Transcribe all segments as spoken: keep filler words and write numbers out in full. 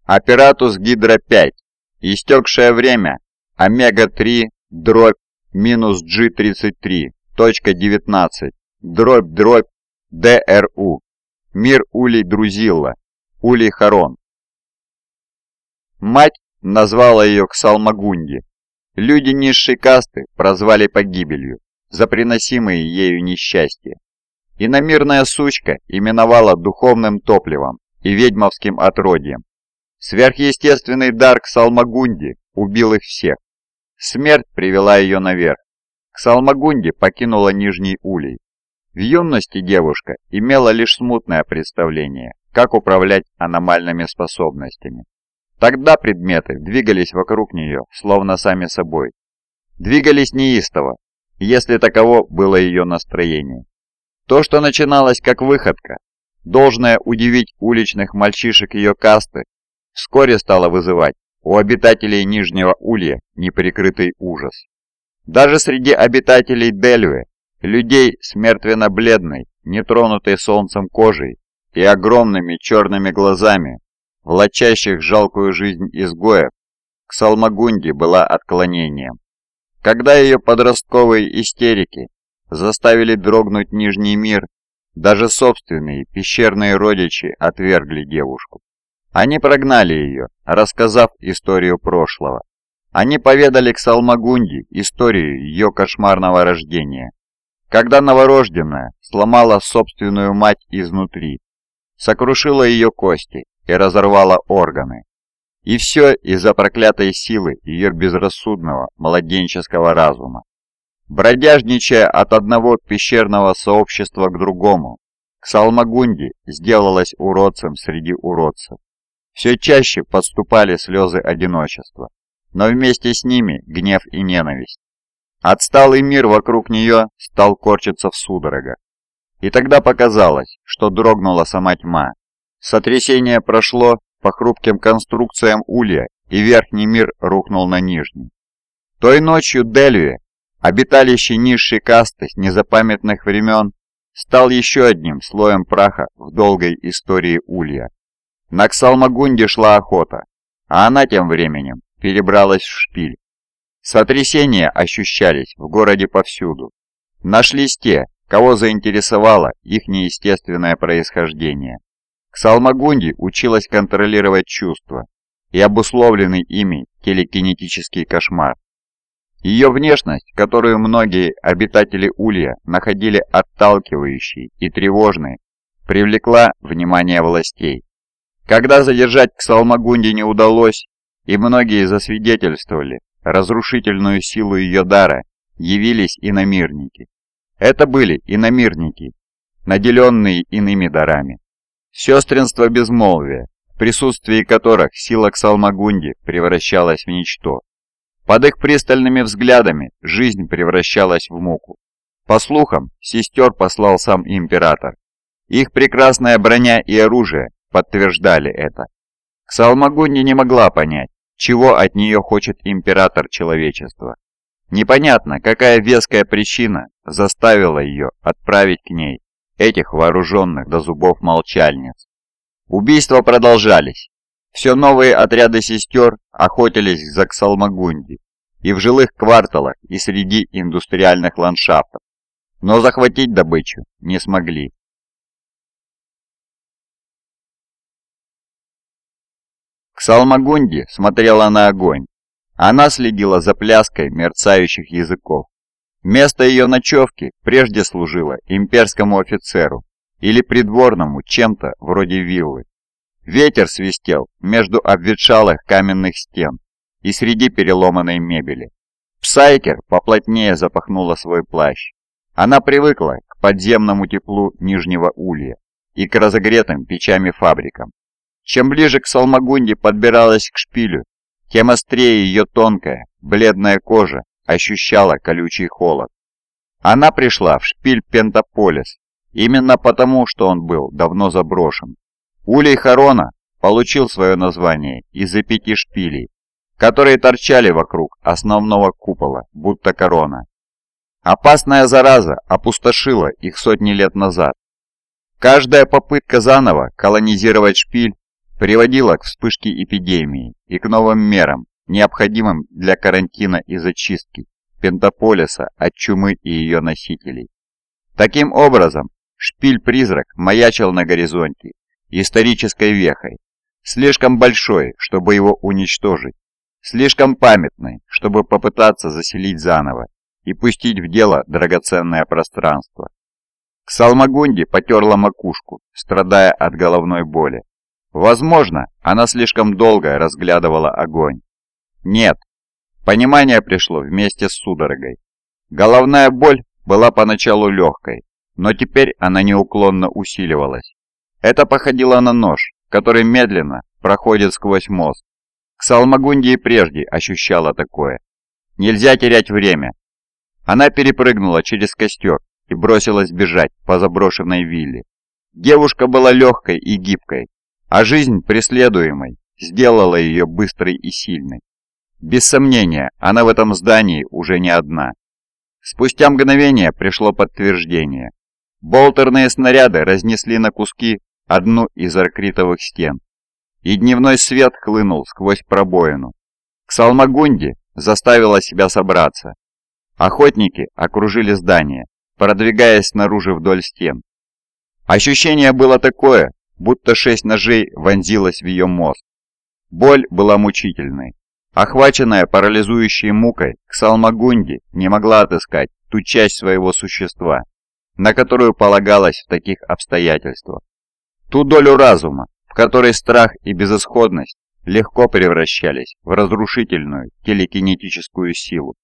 Аппаратус Гидра пять. Истекшее время омега три дробь минус джи тридцать три точка девятнадцать дробь дробь ДРУ. Мир Улей Друзилла. Улей Харон. Мать назвала ее Ксалмагунди. Люди низшей касты прозвали погибелью за приносимые ею несчастья. Иномирная сучка именовала духовным топливом и ведьмовским отродьем. Сверхъестественный дар Ксалмагунди убил их всех. Смерть привела ее наверх. Ксалмагунди покинула Нижний Улей. В юности девушка имела лишь смутное представление, как управлять аномальными способностями. Тогда предметы двигались вокруг нее, словно сами собой. Двигались неистово, если таково было ее настроение. То, что начиналось как выходка, должное удивить уличных мальчишек ее касты, вскоре стало вызывать у обитателей Нижнего Улья неприкрытый ужас. Даже среди обитателей Дельвы, людей с мертвенно-бледной, нетронутой солнцем кожей и огромными черными глазами, влачащих жалкую жизнь изгоев, Ксалмагунди была отклонением. Когда ее подростковые истерики заставили дрогнуть Нижний мир, даже собственные пещерные родичи отвергли девушку. Они прогнали ее, рассказав историю прошлого. Они поведали Ксалмагунди историю ее кошмарного рождения, когда новорожденная сломала собственную мать изнутри, сокрушила ее кости и разорвала органы. И все из-за проклятой силы ее безрассудного младенческого разума. Бродяжничая от одного пещерного сообщества к другому, Ксалмагунди сделалась уродцем среди уродцев. Все чаще подступали слезы одиночества, но вместе с ними гнев и ненависть. Отсталый мир вокруг нее стал корчиться в судорогах. И тогда показалось, что дрогнула сама тьма. Сотрясение прошло по хрупким конструкциям улья, и верхний мир рухнул на нижний. Той ночью Дельве, обиталище низшей касты с незапамятных времен, стал еще одним слоем праха в долгой истории улья. На Ксалмагунди шла охота, а она тем временем перебралась в шпиль. Сотрясения ощущались в городе повсюду. Нашлись те, кого заинтересовало их неестественное происхождение. Ксалмагунди училась контролировать чувства и обусловленный ими телекинетический кошмар. Ее внешность, которую многие обитатели Улья находили отталкивающей и тревожной, привлекла внимание властей. Когда задержать Ксалмагунди не удалось, и многие засвидетельствовали разрушительную силу ее дара, явились иномирники. Это были иномирники, наделенные иными дарами. Сестринство безмолвия, в присутствии которых сила Ксалмагунди превращалась в ничто. Под их пристальными взглядами жизнь превращалась в муку. По слухам, сестер послал сам император. Их прекрасная броня и оружие подтверждали это. Ксалмагунди не могла понять, чего от нее хочет император человечества. Непонятно, какая веская причина заставила ее отправить к ней этих вооруженных до зубов молчальниц. Убийства продолжались. Все новые отряды сестер охотились за Ксалмагунди и в жилых кварталах, и среди индустриальных ландшафтов, но захватить добычу не смогли. Ксалмагунди смотрела на огонь. Она следила за пляской мерцающих языков. Место ее ночевки прежде служило имперскому офицеру или придворному чем-то вроде виллы. Ветер свистел между обветшалых каменных стен и среди переломанной мебели. Псайкер поплотнее запахнула свой плащ. Она привыкла к подземному теплу Нижнего Улья и к разогретым печами фабрикам. Чем ближе к Ксалмагунди подбиралась к шпилю, тем острее ее тонкая, бледная кожа ощущала колючий холод. Она пришла в шпиль Пентаполис именно потому, что он был давно заброшен. Улей Харона получил свое название из-за пяти шпилей, которые торчали вокруг основного купола, будто корона. Опасная зараза опустошила их сотни лет назад. Каждая попытка заново колонизировать шпиль приводило к вспышке эпидемии и к новым мерам, необходимым для карантина и зачистки Пентаполиса от чумы и ее носителей. Таким образом, шпиль-призрак маячил на горизонте исторической вехой, слишком большой, чтобы его уничтожить, слишком памятный, чтобы попытаться заселить заново и пустить в дело драгоценное пространство. Ксалмагунди потерла макушку, страдая от головной боли. Возможно, она слишком долго разглядывала огонь. Нет, понимание пришло вместе с судорогой. Головная боль была поначалу легкой, но теперь она неуклонно усиливалась. Это походило на нож, который медленно проходит сквозь мозг. Ксалмагунди и прежде ощущала такое. Нельзя терять время. Она перепрыгнула через костер и бросилась бежать по заброшенной вилле. Девушка была легкой и гибкой, а жизнь преследуемой сделала ее быстрой и сильной. Без сомнения, она в этом здании уже не одна. Спустя мгновение пришло подтверждение. Болтерные снаряды разнесли на куски одну из аркритовых стен, и дневной свет хлынул сквозь пробоину. Ксалмагунди заставила себя собраться. Охотники окружили здание, продвигаясь снаружи вдоль стен. Ощущение было такое, будто шесть ножей вонзилось в ее мозг. Боль была мучительной. Охваченная парализующей мукой, Ксалмагунди не могла отыскать ту часть своего существа, на которую полагалось в таких обстоятельствах. Ту долю разума, в которой страх и безысходность легко превращались в разрушительную телекинетическую силу.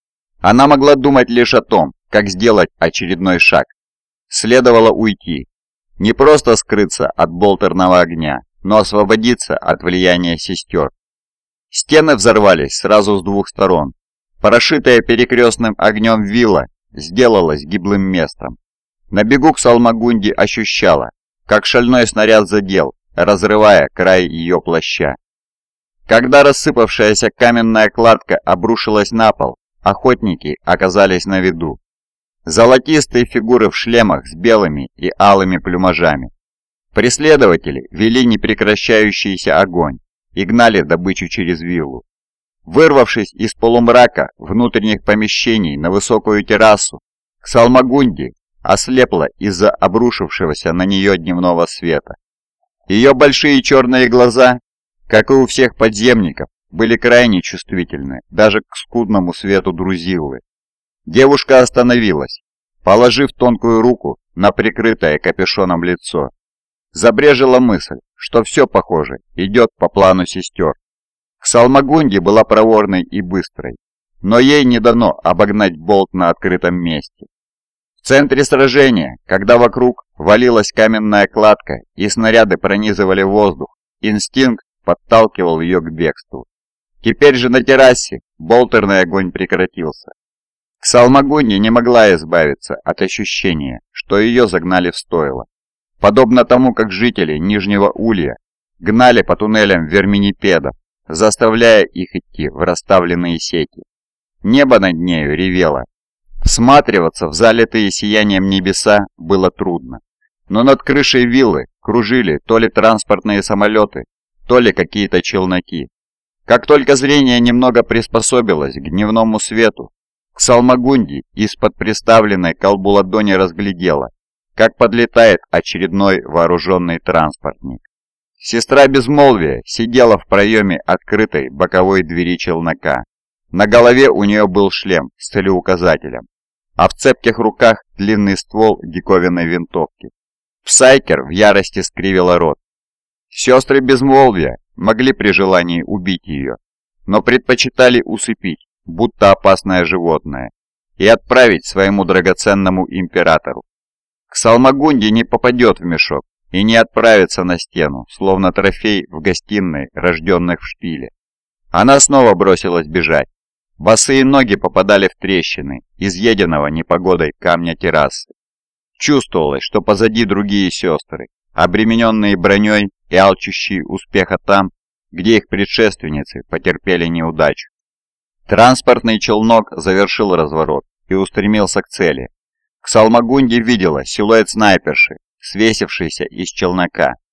Она могла думать лишь о том, как сделать очередной шаг. Следовало уйти. Не просто скрыться от болтерного огня, но освободиться от влияния сестер. Стены взорвались сразу с двух сторон. Прошитая перекрестным огнем вилла сделалась гиблым местом. На бегу Ксалмагунди ощущала, как шальной снаряд задел, разрывая край ее плаща. Когда рассыпавшаяся каменная кладка обрушилась на пол, охотники оказались на виду. Золотистые фигуры в шлемах с белыми и алыми плюмажами. Преследователи вели непрекращающийся огонь и гнали добычу через виллу. Вырвавшись из полумрака внутренних помещений на высокую террасу, Ксалмагунди ослепла из-за обрушившегося на нее дневного света. Ее большие черные глаза, как и у всех подземников, были крайне чувствительны даже к скудному свету друзиллы. Девушка остановилась, положив тонкую руку на прикрытое капюшоном лицо. Забрежила мысль, что все, похоже, идет по плану сестер. Ксалмагунди была проворной и быстрой, но ей не дано обогнать болт на открытом месте. В центре сражения, когда вокруг валилась каменная кладка и снаряды пронизывали воздух, инстинкт подталкивал ее к бегству. Теперь же на террасе болтерный огонь прекратился. Ксалмагунди не могла избавиться от ощущения, что ее загнали в стойло. Подобно тому, как жители Нижнего Улья гнали по туннелям верминипедов, заставляя их идти в расставленные сети. Небо над нею ревело. Всматриваться в залитые сиянием небеса было трудно, но над крышей виллы кружили то ли транспортные самолеты, то ли какие-то челноки. Как только зрение немного приспособилось к дневному свету, Ксалмагунди из-под приставленной к колбу ладони разглядела, как подлетает очередной вооруженный транспортник. Сестра Безмолвия сидела в проеме открытой боковой двери челнока. На голове у нее был шлем с целеуказателем, а в цепких руках длинный ствол диковинной винтовки. Псайкер в ярости скривила рот. Сестры Безмолвия могли при желании убить ее, но предпочитали усыпить, будто опасное животное, и отправить своему драгоценному императору. Ксалмагунди не попадет в мешок и не отправится на стену, словно трофей в гостиной рожденных в шпиле. Она снова бросилась бежать. Босые ноги попадали в трещины изъеденного непогодой камня террасы. Чувствовалось, что позади другие сестры, обремененные броней и алчущие успеха там, где их предшественницы потерпели неудачу. Транспортный челнок завершил разворот и устремился к цели. Ксалмагунди видела силуэт снайперши, свесившийся из челнока.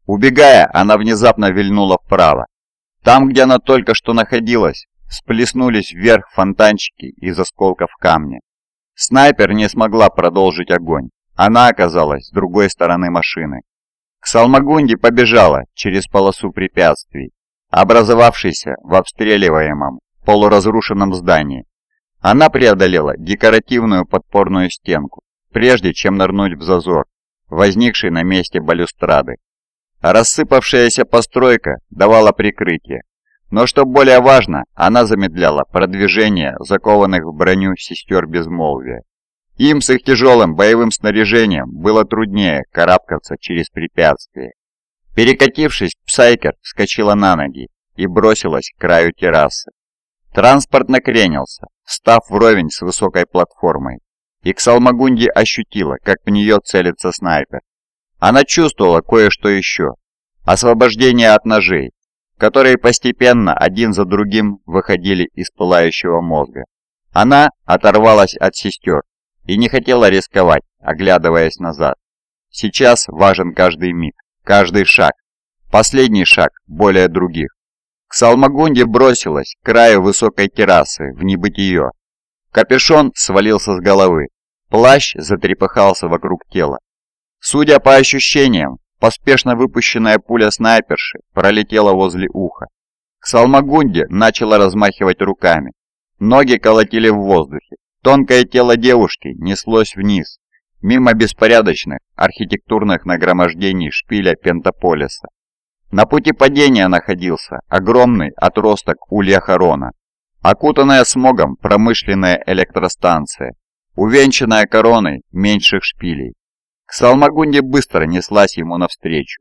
Убегая, она внезапно вильнула вправо. Там, где она только что находилась, всплеснулись вверх фонтанчики из осколков камня. Снайпер не смогла продолжить огонь. Она оказалась с другой стороны машины. Ксалмагунди побежала через полосу препятствий, образовавшейся в обстреливаемом полуразрушенном здании. Она преодолела декоративную подпорную стенку, прежде чем нырнуть в зазор, возникший на месте балюстрады. Рассыпавшаяся постройка давала прикрытие, но что более важно, она замедляла продвижение закованных в броню сестер безмолвия. Им с их тяжелым боевым снаряжением было труднее карабкаться через препятствия. Перекатившись, Псайкер вскочила на ноги и бросилась к краю террасы. Транспорт накренился, встав вровень с высокой платформой, и Ксалмагунди ощутила, как в нее целится снайпер. Она чувствовала кое-что еще. Освобождение от ножей, которые постепенно один за другим выходили из пылающего мозга. Она оторвалась от сестер и не хотела рисковать, оглядываясь назад. Сейчас важен каждый миг, каждый шаг. Последний шаг более других. Ксалмагунди бросилась к краю высокой террасы в небытие. Капюшон свалился с головы. Плащ затрепыхался вокруг тела. Судя по ощущениям, поспешно выпущенная пуля снайперши пролетела возле уха. Ксалмагунди начала размахивать руками. Ноги колотили в воздухе. Тонкое тело девушки неслось вниз, мимо беспорядочных архитектурных нагромождений шпиля Пентаполиса. На пути падения находился огромный отросток Улья-Харона, окутанная смогом промышленная электростанция, увенчанная короной меньших шпилей. Ксалмагунди быстро неслась ему навстречу.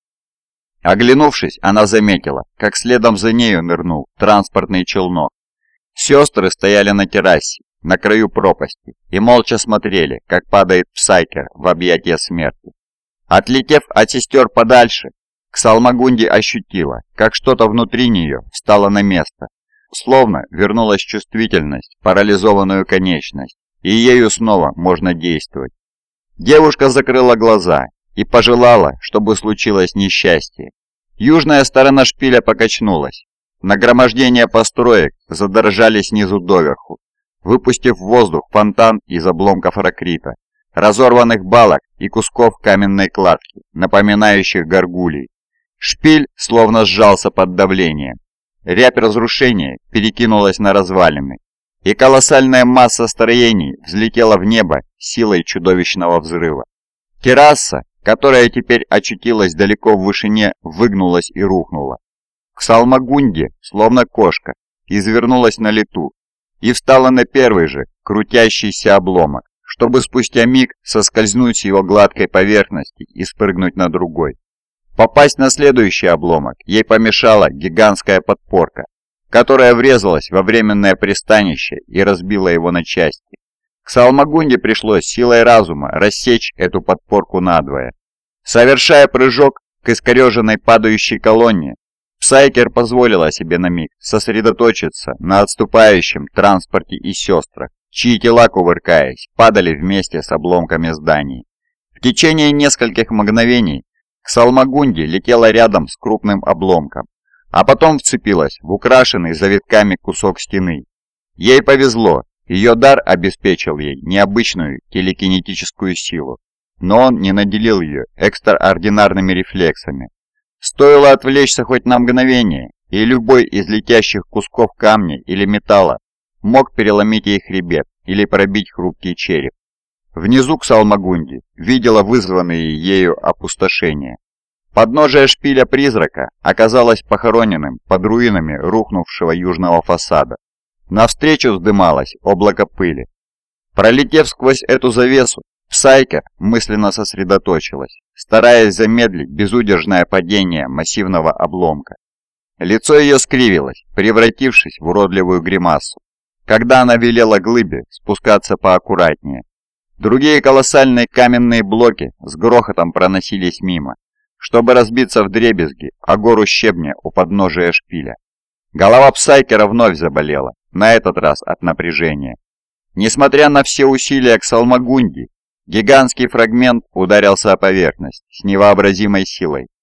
Оглянувшись, она заметила, как следом за нею нырнул транспортный челнок. Сестры стояли на террасе, на краю пропасти, и молча смотрели, как падает Псайкер в объятия смерти. Отлетев от сестер подальше, Ксалмагунди ощутила, как что-то внутри нее встало на место, словно вернулась чувствительность, парализованную конечность, и ею снова можно действовать. Девушка закрыла глаза и пожелала, чтобы случилось несчастье. Южная сторона шпиля покачнулась. Нагромождения построек задрожали снизу доверху, выпустив в воздух фонтан из обломков ракрита, разорванных балок и кусков каменной кладки, напоминающих горгулий. Шпиль словно сжался под давлением. Рябь разрушения перекинулась на развалины, и колоссальная масса строений взлетела в небо силой чудовищного взрыва. Терраса, которая теперь очутилась далеко в вышине, выгнулась и рухнула. Ксалмагунди, словно кошка, извернулась на лету и встала на первый же крутящийся обломок, чтобы спустя миг соскользнуть с его гладкой поверхности и спрыгнуть на другой. Попасть на следующий обломок ей помешала гигантская подпорка, которая врезалась во временное пристанище и разбила его на части. Ксалмагунди пришлось силой разума рассечь эту подпорку надвое. Совершая прыжок к искореженной падающей колонне, Псайкер позволила себе на миг сосредоточиться на отступающем транспорте и сестрах, чьи тела, кувыркаясь, падали вместе с обломками зданий. В течение нескольких мгновений Ксалмагунди летела рядом с крупным обломком, а потом вцепилась в украшенный завитками кусок стены. Ей повезло, ее дар обеспечил ей необычную телекинетическую силу, но он не наделил ее экстраординарными рефлексами. Стоило отвлечься хоть на мгновение, и любой из летящих кусков камня или металла мог переломить ей хребет или пробить хрупкий череп. Внизу Ксалмагунди видела вызванные ею опустошения. Подножие шпиля призрака оказалось похороненным под руинами рухнувшего южного фасада. Навстречу вздымалось облако пыли. Пролетев сквозь эту завесу, Псайкер мысленно сосредоточилась, стараясь замедлить безудержное падение массивного обломка. Лицо ее скривилось, превратившись в уродливую гримасу, когда она велела глыбе спускаться поаккуратнее. Другие колоссальные каменные блоки с грохотом проносились мимо, чтобы разбиться вдребезги о гору щебня у подножия шпиля. Голова Псайкера вновь заболела, на этот раз от напряжения. Несмотря на все усилия Ксалмагунди, гигантский фрагмент ударился о поверхность с невообразимой силой.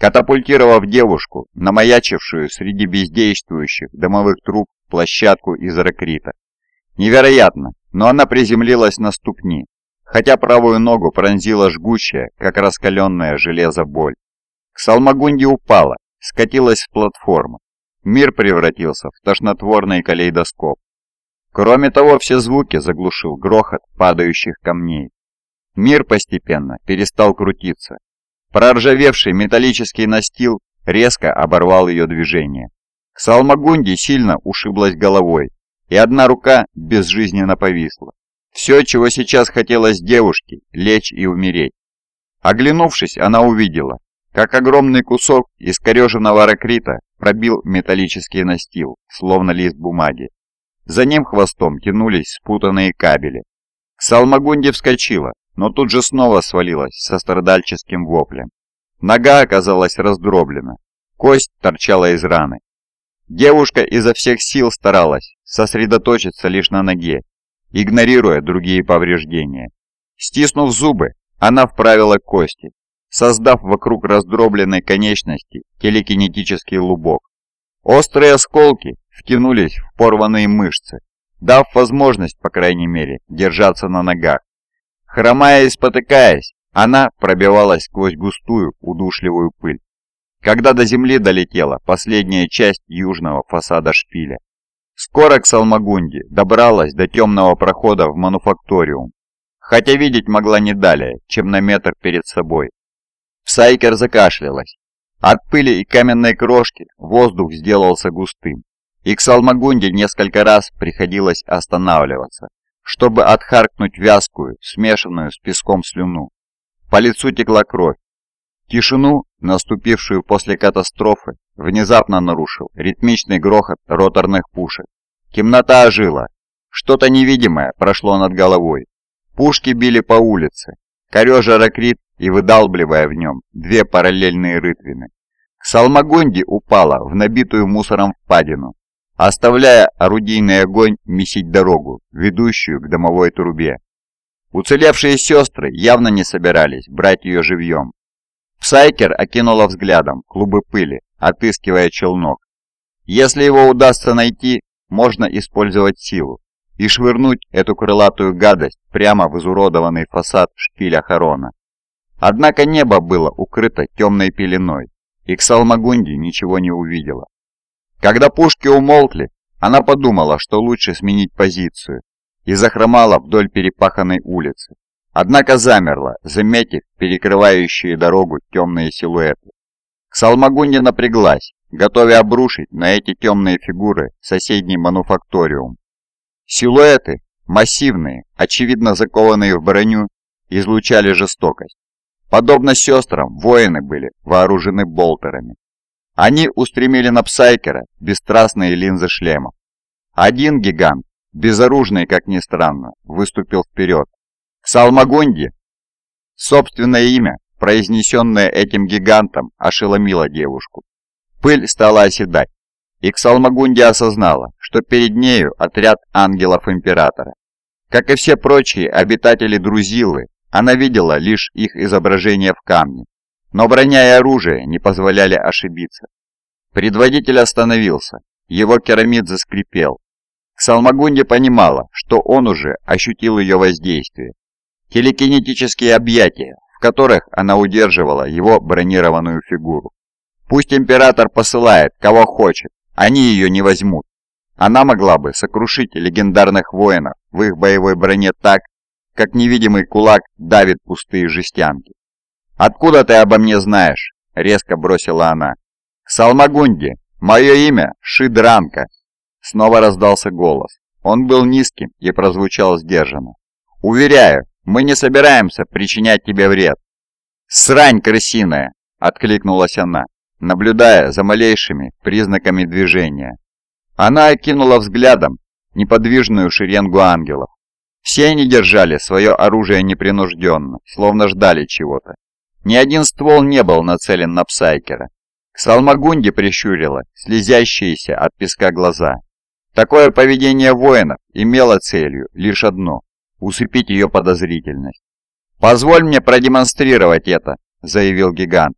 катапультировав девушку, намаячившую среди бездействующих домовых труб площадку из ракрита. Невероятно, но она приземлилась на ступни, хотя правую ногу пронзила жгучая, как раскаленное железо, боль. Ксалмагунди упала, скатилась с платформы. Мир превратился в тошнотворный калейдоскоп. Кроме того, все звуки заглушил грохот падающих камней. Мир постепенно перестал крутиться. Проржавевший металлический настил резко оборвал ее движение. Ксалмагунди сильно ушиблась головой, и одна рука безжизненно повисла. Все, чего сейчас хотелось девушке, лечь и умереть. Оглянувшись, она увидела, как огромный кусок искореженного ракрита пробил металлический настил, словно лист бумаги. За ним хвостом тянулись спутанные кабели. Ксалмагунди вскочила, но тут же снова свалилась со страдальческим воплем. Нога оказалась раздроблена, кость торчала из раны. Девушка изо всех сил старалась сосредоточиться лишь на ноге, игнорируя другие повреждения. Стиснув зубы, она вправила кости, создав вокруг раздробленной конечности телекинетический лубок. Острые осколки втянулись в порванные мышцы, дав возможность, по крайней мере, держаться на ногах. Хромая и спотыкаясь, она пробивалась сквозь густую, удушливую пыль, когда до земли долетела последняя часть южного фасада шпиля. Скоро Ксалмагунди добралась до темного прохода в мануфакториум, хотя видеть могла не далее, чем на метр перед собой. Псайкер закашлялась. От пыли и каменной крошки воздух сделался густым, и Ксалмагунди несколько раз приходилось останавливаться, чтобы отхаркнуть вязкую, смешанную с песком слюну. По лицу текла кровь. Тишину, наступившую после катастрофы, внезапно нарушил ритмичный грохот роторных пушек. Темнота ожила. Что-то невидимое прошло над головой. Пушки били по улице, корежа ракрит и выдалбливая в нем две параллельные рытвины. Ксалмагунди упала в набитую мусором впадину, оставляя орудийный огонь месить дорогу, ведущую к домовой трубе. Уцелевшие сестры явно не собирались брать ее живьем. Псайкер окинула взглядом клубы пыли, отыскивая челнок. Если его удастся найти, можно использовать силу и швырнуть эту крылатую гадость прямо в изуродованный фасад шпиля Харона. Однако небо было укрыто темной пеленой, и Ксалмагунди ничего не увидела. Когда пушки умолкли, она подумала, что лучше сменить позицию, и захромала вдоль перепаханной улицы. Однако замерла, заметив перекрывающие дорогу темные силуэты. Ксалмагунди напряглась, готовя обрушить на эти темные фигуры соседний мануфакториум. Силуэты, массивные, очевидно закованные в броню, излучали жестокость. Подобно сестрам, воины были вооружены болтерами. Они устремили на Псайкера бесстрастные линзы шлемов. Один гигант, безоружный, как ни странно, выступил вперед. Ксалмагунди, собственное имя, произнесенное этим гигантом, ошеломило девушку. Пыль стала оседать, и Ксалмагунди осознала, что перед нею отряд ангелов Императора. Как и все прочие обитатели Друзилы, она видела лишь их изображение в камне, но броня и оружие не позволяли ошибиться. Предводитель остановился, его керамид заскрипел. Ксалмагунди понимала, что он уже ощутил ее воздействие. Телекинетические объятия, в которых она удерживала его бронированную фигуру. Пусть Император посылает, кого хочет, они ее не возьмут. Она могла бы сокрушить легендарных воинов в их боевой броне так, как невидимый кулак давит пустые жестянки. «Откуда ты обо мне знаешь?» — резко бросила она. «Ксалмагунди, мое имя Шидранка!» Снова раздался голос. Он был низким и прозвучал сдержанно. «Уверяю, мы не собираемся причинять тебе вред». «Срань крысиная!» — откликнулась она, наблюдая за малейшими признаками движения. Она окинула взглядом неподвижную шеренгу ангелов. Все они держали свое оружие непринужденно, словно ждали чего-то. Ни один ствол не был нацелен на Псайкера. Ксалмагунди прищурила слезящиеся от песка глаза. Такое поведение воинов имело целью лишь одно – усыпить ее подозрительность. «Позволь мне продемонстрировать это», – заявил гигант.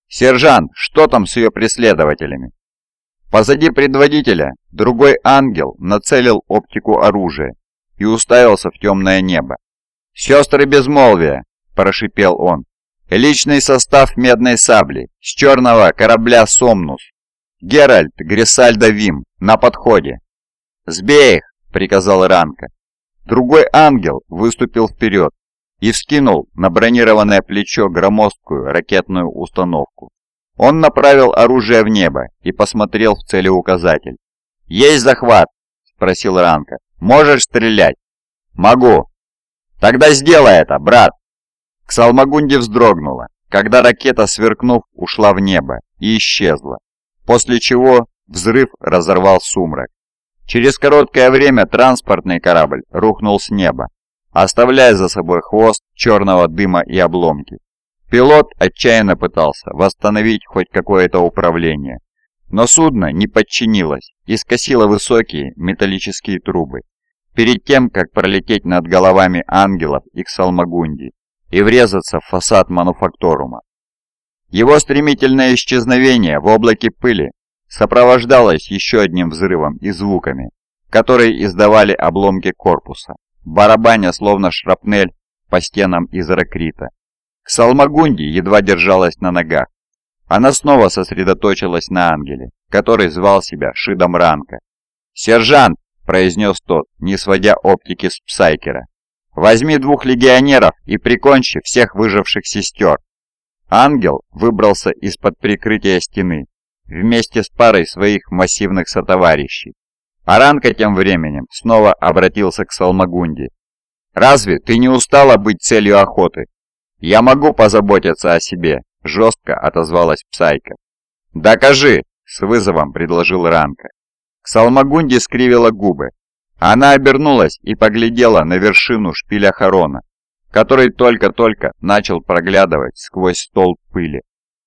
«Сержант, что там с ее преследователями?» Позади предводителя другой ангел нацелил оптику оружия и уставился в темное небо. «Сестры безмолвия!» – прошипел он. «Личный состав медной сабли с черного корабля «Сомнус». Геральт Грисальдо Вим на подходе». «Сбей их!» – приказал Ранка. Другой ангел выступил вперед и вскинул на бронированное плечо громоздкую ракетную установку. Он направил оружие в небо и посмотрел в целеуказатель. «Есть захват?» – спросил Ранка. «Можешь стрелять?» «Могу». «Тогда сделай это, брат!» Ксалмагунди вздрогнула, когда ракета, сверкнув, ушла в небо и исчезла, после чего взрыв разорвал сумрак. Через короткое время транспортный корабль рухнул с неба, оставляя за собой хвост черного дыма и обломки. Пилот отчаянно пытался восстановить хоть какое-то управление, но судно не подчинилось и скосило высокие металлические трубы, перед тем, как пролететь над головами ангелов и Ксалмагунди и врезаться в фасад мануфакторума. Его стремительное исчезновение в облаке пыли сопровождалось еще одним взрывом и звуками, которые издавали обломки корпуса, барабаня словно шрапнель по стенам из ракрита. Ксалмагунди едва держалась на ногах. Она снова сосредоточилась на ангеле, который звал себя Шидом Ранка. «Сержант!» – произнес тот, не сводя оптики с Псайкера. «Возьми двух легионеров и прикончи всех выживших сестер». Ангел выбрался из-под прикрытия стены вместе с парой своих массивных сотоварищей. А Ранка тем временем снова обратился к Ксалмагунди. «Разве ты не устала быть целью охоты?» «Я могу позаботиться о себе», – жестко отозвалась Псайка. «Докажи», – с вызовом предложил Ранка. Ксалмагунди скривила губы. Она обернулась и поглядела на вершину шпиля Харона, который только-только начал проглядывать сквозь столб пыли.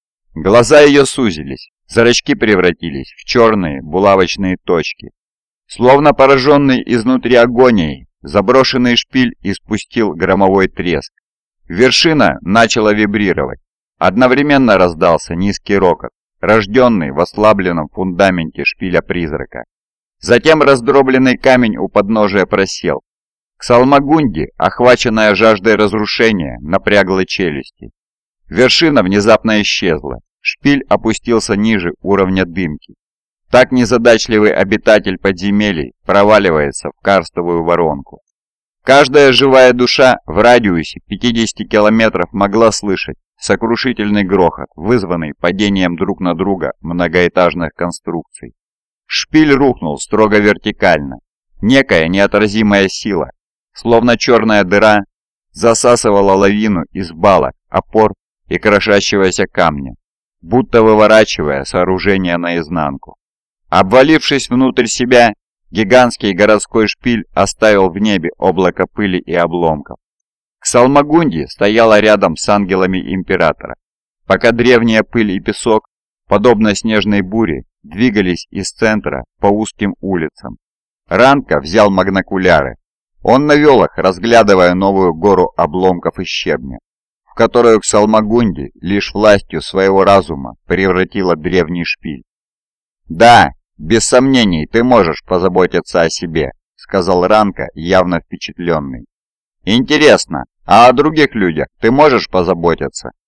Глаза ее сузились, зрачки превратились в черные булавочные точки. Словно пораженный изнутри агонией, заброшенный шпиль испустил громовой треск. Вершина начала вибрировать. Одновременно раздался низкий рокот, рожденный в ослабленном фундаменте шпиля-призрака. Затем раздробленный камень у подножия просел. Ксалмагунди, охваченная жаждой разрушения, напрягла челюсти. Вершина внезапно исчезла. Шпиль опустился ниже уровня дымки. Так незадачливый обитатель подземелий проваливается в карстовую воронку. Каждая живая душа в радиусе пятидесяти километров могла слышать сокрушительный грохот, вызванный падением друг на друга многоэтажных конструкций. Шпиль рухнул строго вертикально. Некая неотразимая сила, словно черная дыра, засасывала лавину из балок, опор и крошащегося камня, будто выворачивая сооружение наизнанку. Обвалившись внутрь себя, гигантский городской шпиль оставил в небе облако пыли и обломков. Ксалмагунди стояла рядом с ангелами Императора, пока древняя пыль и песок, подобно снежной буре, двигались из центра по узким улицам. Ранка взял магнокуляры. Он навел их, разглядывая новую гору обломков и щебня, в которую Ксалмагунди лишь властью своего разума превратила древний шпиль. «Да, без сомнений, ты можешь позаботиться о себе», — сказал Ранка, явно впечатленный. «Интересно, а о других людях ты можешь позаботиться?»